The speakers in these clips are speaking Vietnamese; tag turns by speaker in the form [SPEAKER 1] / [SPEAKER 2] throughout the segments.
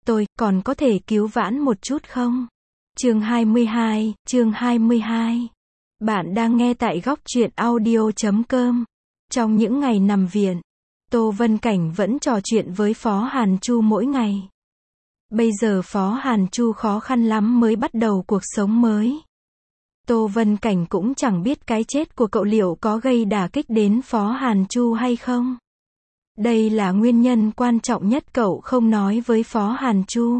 [SPEAKER 1] tôi còn có thể cứu vãn một chút không? Chương 22. Bạn đang nghe tại góc truyện audio.com. Trong những ngày nằm viện, Tô Vân Cảnh vẫn trò chuyện với Phó Hàn Chu mỗi ngày. Bây giờ Phó Hàn Chu khó khăn lắm mới bắt đầu cuộc sống mới. Tô Vân Cảnh cũng chẳng biết cái chết của cậu liệu có gây đả kích đến Phó Hàn Chu hay không. Đây là nguyên nhân quan trọng nhất cậu không nói với Phó Hàn Chu.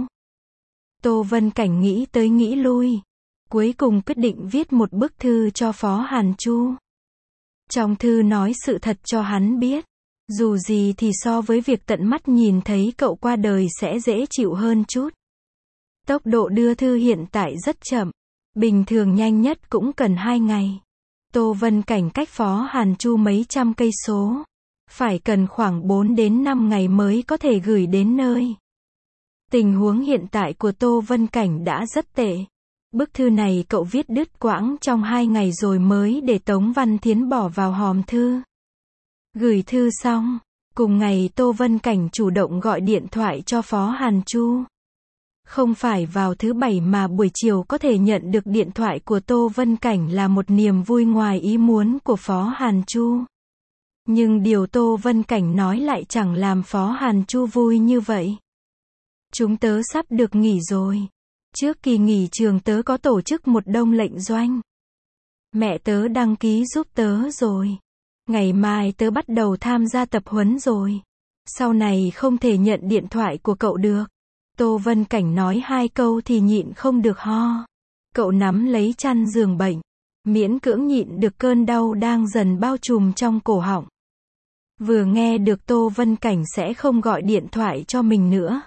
[SPEAKER 1] Tô Vân Cảnh nghĩ tới nghĩ lui, cuối cùng quyết định viết một bức thư cho Phó Hàn Chu. Trong thư nói sự thật cho hắn biết, dù gì thì so với việc tận mắt nhìn thấy cậu qua đời sẽ dễ chịu hơn chút. Tốc độ đưa thư hiện tại rất chậm, bình thường nhanh nhất cũng cần 2 ngày. Tô Vân Cảnh cách Phó Hàn Chu mấy trăm cây số, phải cần khoảng 4 đến 5 ngày mới có thể gửi đến nơi. Tình huống hiện tại của Tô Vân Cảnh đã rất tệ. Bức thư này cậu viết đứt quãng trong 2 ngày rồi mới để Tống Văn Thiến bỏ vào hòm thư. Gửi thư xong, cùng ngày Tô Vân Cảnh chủ động gọi điện thoại cho Phó Hàn Chu. Không phải vào thứ Bảy mà buổi chiều có thể nhận được điện thoại của Tô Vân Cảnh là một niềm vui ngoài ý muốn của Phó Hàn Chu. Nhưng điều Tô Vân Cảnh nói lại chẳng làm Phó Hàn Chu vui như vậy. Chúng tớ sắp được nghỉ rồi. Trước kỳ nghỉ trường tớ có tổ chức một đông lệnh doanh. Mẹ tớ đăng ký giúp tớ rồi. Ngày mai tớ bắt đầu tham gia tập huấn rồi. Sau này không thể nhận điện thoại của cậu được. Tô Vân Cảnh nói 2 câu thì nhịn không được ho. Cậu nắm lấy chăn giường bệnh, miễn cưỡng nhịn được cơn đau đang dần bao trùm trong cổ họng. Vừa nghe được Tô Vân Cảnh sẽ không gọi điện thoại cho mình nữa,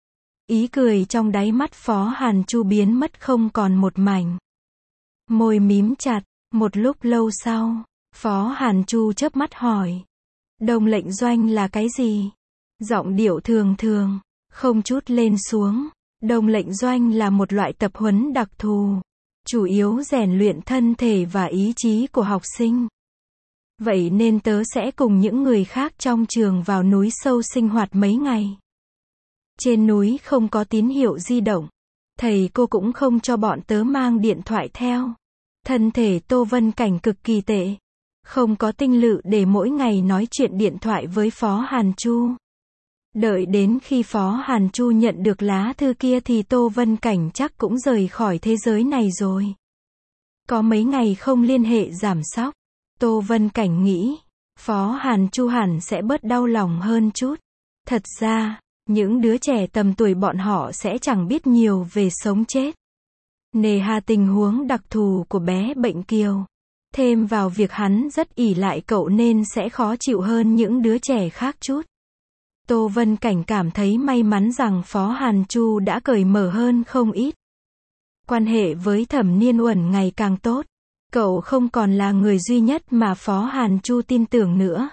[SPEAKER 1] ý cười trong đáy mắt Phó Hàn Chu biến mất không còn một mảnh. Môi mím chặt, một lúc lâu sau, Phó Hàn Chu chớp mắt hỏi. Đông lệnh doanh là cái gì? Giọng điệu thường thường, không chút lên xuống. Đông lệnh doanh là một loại tập huấn đặc thù, chủ yếu rèn luyện thân thể và ý chí của học sinh. Vậy nên tớ sẽ cùng những người khác trong trường vào núi sâu sinh hoạt mấy ngày. Trên núi không có tín hiệu di động. Thầy cô cũng không cho bọn tớ mang điện thoại theo. Thân thể Tô Vân Cảnh cực kỳ tệ. Không có tinh lực để mỗi ngày nói chuyện điện thoại với Phó Hàn Chu. Đợi đến khi Phó Hàn Chu nhận được lá thư kia thì Tô Vân Cảnh chắc cũng rời khỏi thế giới này rồi. Có mấy ngày không liên hệ giảm sóc. Tô Vân Cảnh nghĩ, Phó Hàn Chu hẳn sẽ bớt đau lòng hơn chút. Thật ra, những đứa trẻ tầm tuổi bọn họ sẽ chẳng biết nhiều về sống chết. Nề hà tình huống đặc thù của bé bệnh Kiều. Thêm vào việc hắn rất ỷ lại cậu nên sẽ khó chịu hơn những đứa trẻ khác chút. Tô Vân Cảnh cảm thấy may mắn rằng Phó Hàn Chu đã cởi mở hơn không ít. Quan hệ với Thẩm Niên Uẩn ngày càng tốt. Cậu không còn là người duy nhất mà Phó Hàn Chu tin tưởng nữa.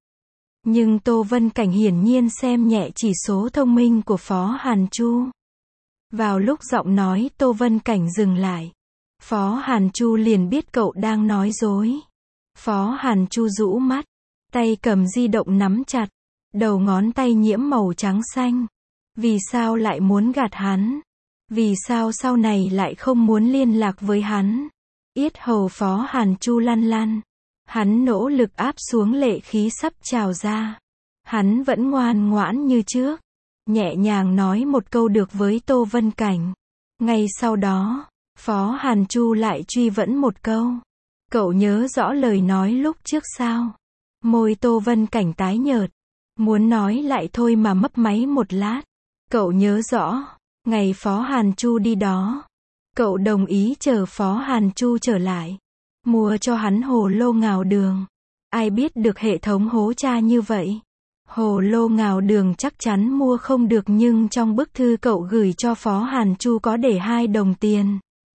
[SPEAKER 1] Nhưng Tô Vân Cảnh hiển nhiên xem nhẹ chỉ số thông minh của Phó Hàn Chu. Vào lúc giọng nói Tô Vân Cảnh dừng lại, Phó Hàn Chu liền biết cậu đang nói dối. Phó Hàn Chu rũ mắt, tay cầm di động nắm chặt, đầu ngón tay nhiễm màu trắng xanh. Vì sao lại muốn gạt hắn? Vì sao sau này lại không muốn liên lạc với hắn? Yết hầu Phó Hàn Chu lăn lăn. Hắn nỗ lực áp xuống lệ khí sắp trào ra. Hắn vẫn ngoan ngoãn như trước, nhẹ nhàng nói một câu được với Tô Vân Cảnh. Ngay sau đó, Phó Hàn Chu lại truy vấn một câu. Cậu nhớ rõ lời nói lúc trước sao? Môi Tô Vân Cảnh tái nhợt, muốn nói lại thôi mà mấp máy một lát. Cậu nhớ rõ, ngày Phó Hàn Chu đi đó, cậu đồng ý chờ Phó Hàn Chu trở lại, mua cho hắn hồ lô ngào đường. Ai biết được hệ thống hố cha như vậy. Hồ lô ngào đường chắc chắn mua không được, nhưng trong bức thư cậu gửi cho Phó Hàn Chu có để 2 đồng tiền.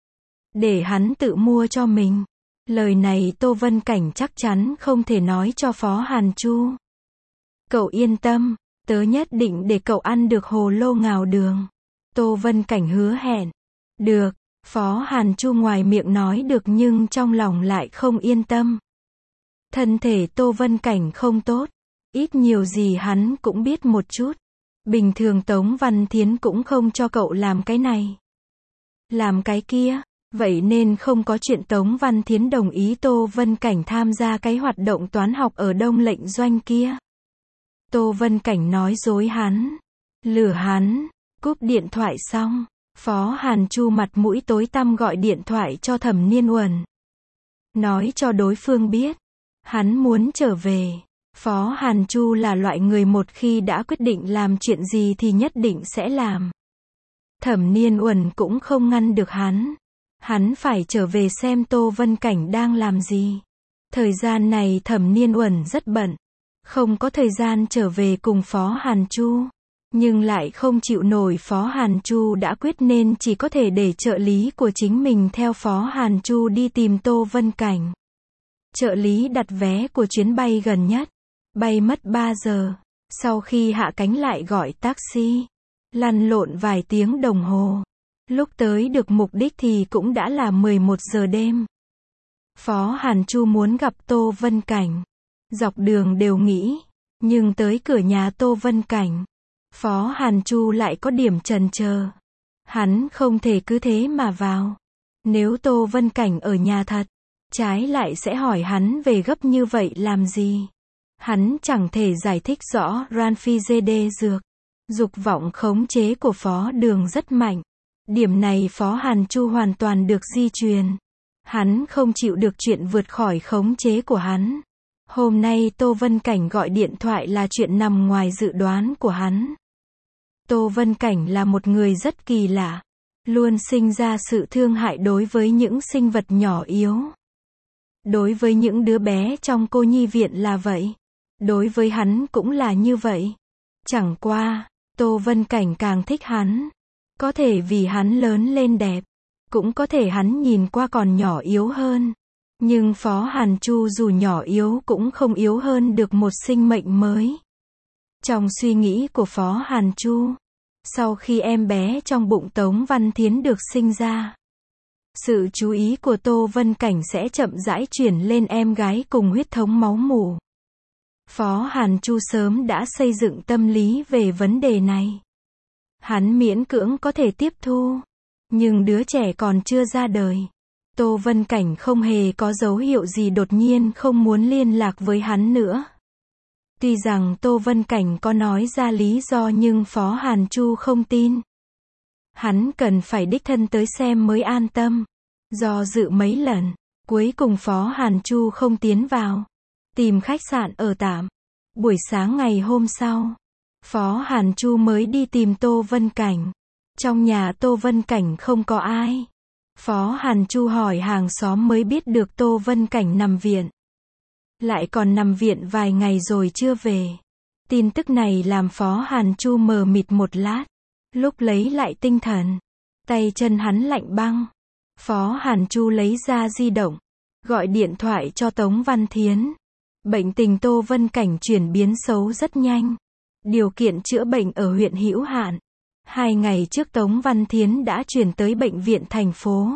[SPEAKER 1] Để hắn tự mua cho mình. Lời này Tô Vân Cảnh chắc chắn không thể nói cho Phó Hàn Chu. Cậu yên tâm, tớ nhất định để cậu ăn được hồ lô ngào đường. Tô Vân Cảnh hứa hẹn. Được, Phó Hàn Chu ngoài miệng nói được nhưng trong lòng lại không yên tâm. Thân thể Tô Vân Cảnh không tốt, ít nhiều gì hắn cũng biết một chút. Bình thường Tống Văn Thiến cũng không cho cậu làm cái này, làm cái kia, vậy nên không có chuyện Tống Văn Thiến đồng ý Tô Vân Cảnh tham gia cái hoạt động toán học ở Đông Lệnh Doanh kia. Tô Vân Cảnh nói dối hắn, lừa hắn. Cúp điện thoại xong, Phó Hàn Chu mặt mũi tối tăm gọi điện thoại cho Thẩm Niên Uẩn, nói cho đối phương biết hắn muốn trở về. Phó Hàn Chu là loại người một khi đã quyết định làm chuyện gì thì nhất định sẽ làm. Thẩm Niên Uẩn cũng không ngăn được hắn phải trở về xem Tô Vân Cảnh đang làm gì. Thời gian này Thẩm Niên Uẩn rất bận, không có thời gian trở về cùng Phó Hàn Chu, nhưng lại không chịu nổi Phó Hàn Chu đã quyết nên chỉ có thể để trợ lý của chính mình theo Phó Hàn Chu đi tìm Tô Vân Cảnh. Trợ lý đặt vé của chuyến bay gần nhất, bay mất 3 giờ, sau khi hạ cánh lại gọi taxi, lăn lộn vài tiếng đồng hồ. Lúc tới được mục đích thì cũng đã là 11 giờ đêm. Phó Hàn Chu muốn gặp Tô Vân Cảnh, dọc đường đều nghĩ, nhưng tới cửa nhà Tô Vân Cảnh, Phó Hàn Chu lại có điểm chần chờ. Hắn không thể cứ thế mà vào. Nếu Tô Vân Cảnh ở nhà thật, trái lại sẽ hỏi hắn về gấp như vậy làm gì. Hắn chẳng thể giải thích rõ Ranfizede dược. Dục vọng khống chế của Phó Đường rất mạnh. Điểm này Phó Hàn Chu hoàn toàn được di truyền. Hắn không chịu được chuyện vượt khỏi khống chế của hắn. Hôm nay Tô Vân Cảnh gọi điện thoại là chuyện nằm ngoài dự đoán của hắn. Tô Vân Cảnh là một người rất kỳ lạ, luôn sinh ra sự thương hại đối với những sinh vật nhỏ yếu. Đối với những đứa bé trong cô nhi viện là vậy. Đối với hắn cũng là như vậy. Chẳng qua, Tô Vân Cảnh càng thích hắn. Có thể vì hắn lớn lên đẹp, cũng có thể hắn nhìn qua còn nhỏ yếu hơn. Nhưng Phó Hàn Chu dù nhỏ yếu cũng không yếu hơn được một sinh mệnh mới. Trong suy nghĩ của Phó Hàn Chu, sau khi em bé trong bụng Tống Văn Thiến được sinh ra, sự chú ý của Tô Vân Cảnh sẽ chậm rãi chuyển lên em gái cùng huyết thống máu mủ. Phó Hàn Chu sớm đã xây dựng tâm lý về vấn đề này. Hắn miễn cưỡng có thể tiếp thu, nhưng đứa trẻ còn chưa ra đời. Tô Vân Cảnh không hề có dấu hiệu gì đột nhiên không muốn liên lạc với hắn nữa. Tuy rằng Tô Vân Cảnh có nói ra lý do nhưng Phó Hàn Chu không tin. Hắn cần phải đích thân tới xem mới an tâm. Do dự mấy lần, cuối cùng Phó Hàn Chu không tiến vào. Tìm khách sạn ở tạm. Buổi sáng ngày hôm sau, Phó Hàn Chu mới đi tìm Tô Vân Cảnh. Trong nhà Tô Vân Cảnh không có ai. Phó Hàn Chu hỏi hàng xóm mới biết được Tô Vân Cảnh nằm viện. Lại còn nằm viện vài ngày rồi chưa về. Tin tức này làm Phó Hàn Chu mờ mịt một lát. Lúc lấy lại tinh thần, tay chân hắn lạnh băng. Phó Hàn Chu lấy ra di động, gọi điện thoại cho Tống Văn Thiến. Bệnh tình Tô Vân Cảnh chuyển biến xấu rất nhanh. Điều kiện chữa bệnh ở huyện hữu hạn. 2 ngày trước Tống Văn Thiến đã chuyển tới bệnh viện thành phố.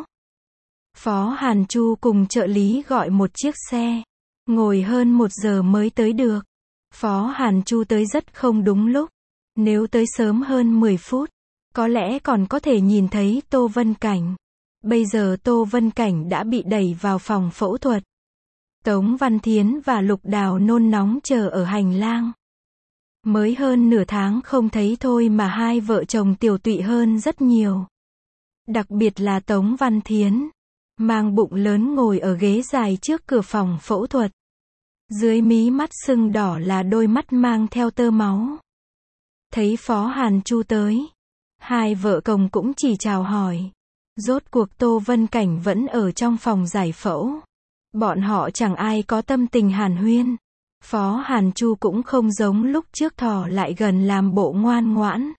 [SPEAKER 1] Phó Hàn Chu cùng trợ lý gọi một chiếc xe, ngồi hơn 1 giờ mới tới được. Phó Hàn Chu tới rất không đúng lúc. Nếu tới sớm hơn 10 phút, có lẽ còn có thể nhìn thấy Tô Vân Cảnh. Bây giờ Tô Vân Cảnh đã bị đẩy vào phòng phẫu thuật. Tống Văn Thiến và Lục Đào nôn nóng chờ ở hành lang. Mới hơn nửa tháng không thấy thôi mà hai vợ chồng tiều tụy hơn rất nhiều. Đặc biệt là Tống Văn Thiến, mang bụng lớn ngồi ở ghế dài trước cửa phòng phẫu thuật. Dưới mí mắt sưng đỏ là đôi mắt mang theo tơ máu. Thấy Phó Hàn Chu tới, hai vợ chồng cũng chỉ chào hỏi. Rốt cuộc Tô Vân Cảnh vẫn ở trong phòng giải phẫu. Bọn họ chẳng ai có tâm tình hàn huyên. Phó Hàn Chu cũng không giống lúc trước thò lại gần làm bộ ngoan ngoãn.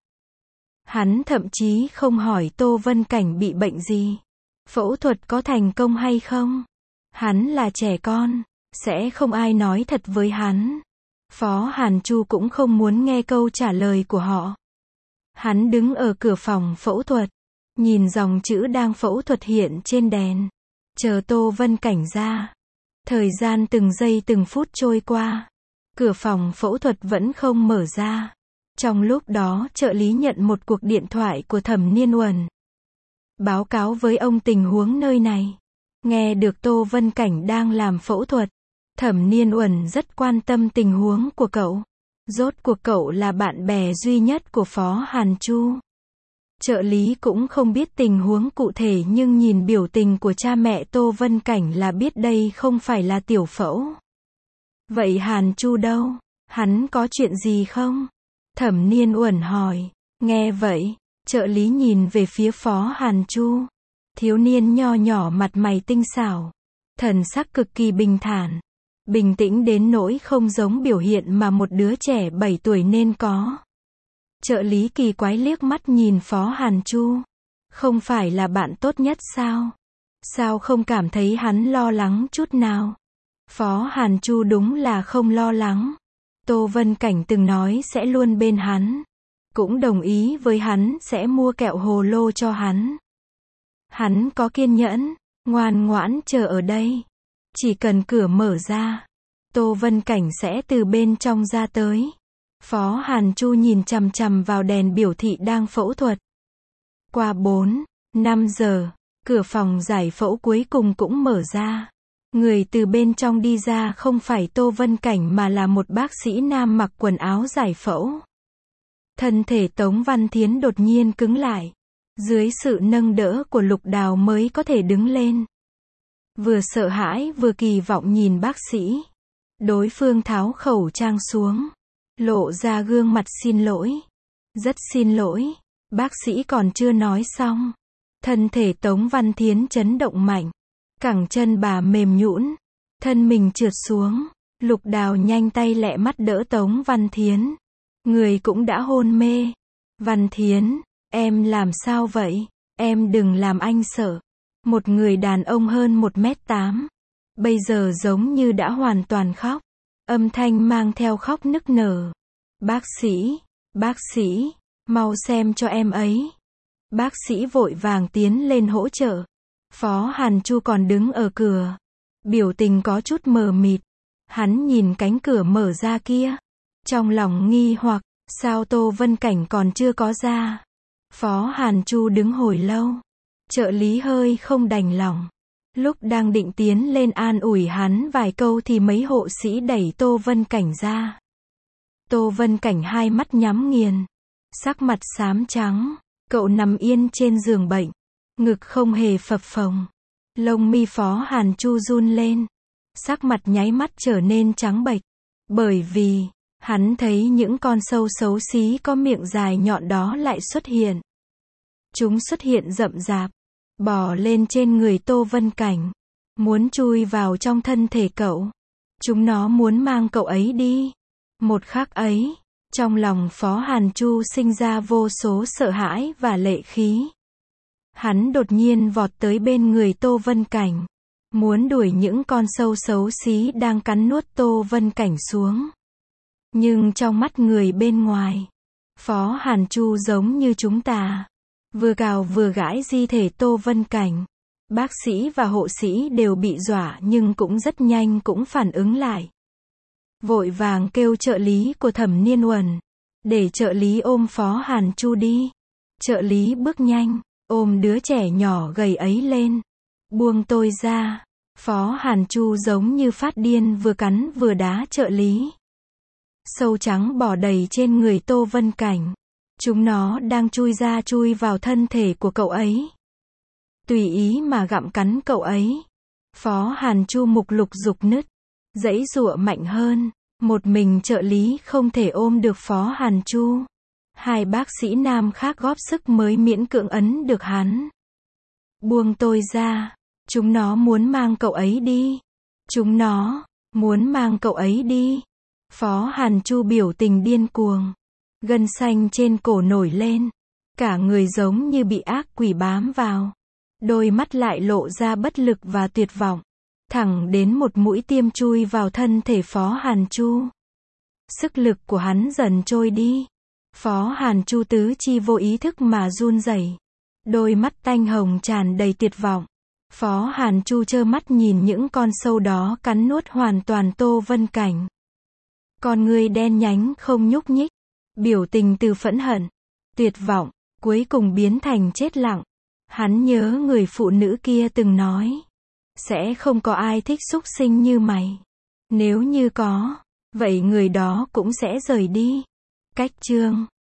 [SPEAKER 1] Hắn thậm chí không hỏi Tô Vân Cảnh bị bệnh gì, phẫu thuật có thành công hay không. Hắn là trẻ con, sẽ không ai nói thật với hắn. Phó Hàn Chu cũng không muốn nghe câu trả lời của họ. Hắn đứng ở cửa phòng phẫu thuật, nhìn dòng chữ đang phẫu thuật hiện trên đèn, chờ Tô Vân Cảnh ra. Thời gian từng giây từng phút trôi qua, cửa phòng phẫu thuật vẫn không mở ra. Trong lúc đó trợ lý nhận một cuộc điện thoại của Thẩm Niên Uẩn. Báo cáo với ông tình huống nơi này. Nghe được Tô Vân Cảnh đang làm phẫu thuật. Thẩm Niên Uẩn rất quan tâm tình huống của cậu. Rốt cuộc cậu là bạn bè duy nhất của Phó Hàn Chu. Trợ lý cũng không biết tình huống cụ thể nhưng nhìn biểu tình của cha mẹ Tô Vân Cảnh là biết đây không phải là tiểu phẫu. Vậy Hàn Chu đâu? Hắn có chuyện gì không? Thẩm Niên Uẩn hỏi. Nghe vậy, trợ lý nhìn về phía Phó Hàn Chu. Thiếu niên nho nhỏ mặt mày tinh xảo. Thần sắc cực kỳ bình thản. Bình tĩnh đến nỗi không giống biểu hiện mà một đứa trẻ 7 tuổi nên có. Trợ lý kỳ quái liếc mắt nhìn Phó Hàn Chu. Không phải là bạn tốt nhất sao? Sao không cảm thấy hắn lo lắng chút nào? Phó Hàn Chu đúng là không lo lắng. Tô Vân Cảnh từng nói sẽ luôn bên hắn. Cũng đồng ý với hắn sẽ mua kẹo hồ lô cho hắn. Hắn có kiên nhẫn, ngoan ngoãn chờ ở đây. Chỉ cần cửa mở ra, Tô Vân Cảnh sẽ từ bên trong ra tới. Phó Hàn Chu nhìn chằm chằm vào đèn biểu thị đang phẫu thuật. Qua 4-5 giờ, cửa phòng giải phẫu cuối cùng cũng mở ra. Người từ bên trong đi ra không phải Tô Vân Cảnh mà là một bác sĩ nam mặc quần áo giải phẫu. Thân thể Tống Văn Thiến đột nhiên cứng lại. Dưới sự nâng đỡ của Lục Đào mới có thể đứng lên. Vừa sợ hãi vừa kỳ vọng nhìn bác sĩ. Đối phương tháo khẩu trang xuống. Lộ ra gương mặt xin lỗi. Rất xin lỗi. Bác sĩ còn chưa nói xong. Thân thể Tống Văn Thiến chấn động mạnh. Cẳng chân bà mềm nhũn. Thân mình trượt xuống. Lục Đào nhanh tay lẹ mắt đỡ Tống Văn Thiến. Người cũng đã hôn mê. Văn Thiến, em làm sao vậy? Em đừng làm anh sợ. Một người đàn ông hơn 1m8. Bây giờ giống như đã hoàn toàn khóc. Âm thanh mang theo khóc nức nở. Bác sĩ, mau xem cho em ấy. Bác sĩ vội vàng tiến lên hỗ trợ. Phó Hàn Chu còn đứng ở cửa. Biểu tình có chút mờ mịt. Hắn nhìn cánh cửa mở ra kia. Trong lòng nghi hoặc, sao Tô Vân Cảnh còn chưa có ra? Phó Hàn Chu đứng hồi lâu. Trợ lý hơi không đành lòng. Lúc đang định tiến lên an ủi hắn vài câu thì mấy hộ sĩ đẩy Tô Vân Cảnh ra. Tô Vân Cảnh hai mắt nhắm nghiền. Sắc mặt xám trắng. Cậu nằm yên trên giường bệnh. Ngực không hề phập phồng. Lông mi Phó Hàn Chu run lên. Sắc mặt nháy mắt trở nên trắng bệch. Bởi vì, hắn thấy những con sâu xấu xí có miệng dài nhọn đó lại xuất hiện. Chúng xuất hiện rậm rạp. Bò lên trên người Tô Vân Cảnh. Muốn chui vào trong thân thể cậu. Chúng nó muốn mang cậu ấy đi. Một khắc ấy, trong lòng Phó Hàn Chu sinh ra vô số sợ hãi và lệ khí. Hắn đột nhiên vọt tới bên người Tô Vân Cảnh. Muốn đuổi những con sâu xấu xí đang cắn nuốt Tô Vân Cảnh xuống. Nhưng trong mắt người bên ngoài, Phó Hàn Chu giống như chúng ta. Vừa cào vừa gãi di thể Tô Vân Cảnh. Bác sĩ và hộ sĩ đều bị dọa nhưng cũng rất nhanh cũng phản ứng lại. Vội vàng kêu trợ lý của Thẩm Niên Uẩn. Để trợ lý ôm Phó Hàn Chu đi. Trợ lý bước nhanh, ôm đứa trẻ nhỏ gầy ấy lên. Buông tôi ra. Phó Hàn Chu giống như phát điên vừa cắn vừa đá trợ lý. Sâu trắng bò đầy trên người Tô Vân Cảnh. Chúng nó đang chui ra chui vào thân thể của cậu ấy. Tùy ý mà gặm cắn cậu ấy. Phó Hàn Chu mục lục dục nứt. Giãy giụa mạnh hơn. Một mình trợ lý không thể ôm được Phó Hàn Chu. Hai bác sĩ nam khác góp sức mới miễn cưỡng ấn được hắn. Buông tôi ra. Chúng nó muốn mang cậu ấy đi. Chúng nó muốn mang cậu ấy đi. Phó Hàn Chu biểu tình điên cuồng. Gân xanh trên cổ nổi lên. Cả người giống như bị ác quỷ bám vào. Đôi mắt lại lộ ra bất lực và tuyệt vọng. Thẳng đến một mũi tiêm chui vào thân thể Phó Hàn Chu. Sức lực của hắn dần trôi đi. Phó Hàn Chu tứ chi vô ý thức mà run rẩy. Đôi mắt tanh hồng tràn đầy tuyệt vọng. Phó Hàn Chu trơ mắt nhìn những con sâu đó cắn nuốt hoàn toàn Tô Vân Cảnh. Con người đen nhánh không nhúc nhích. Biểu tình từ phẫn hận, tuyệt vọng, cuối cùng biến thành chết lặng. Hắn nhớ người phụ nữ kia từng nói. Sẽ không có ai thích súc sinh như mày. Nếu như có, vậy người đó cũng sẽ rời đi. Cách chương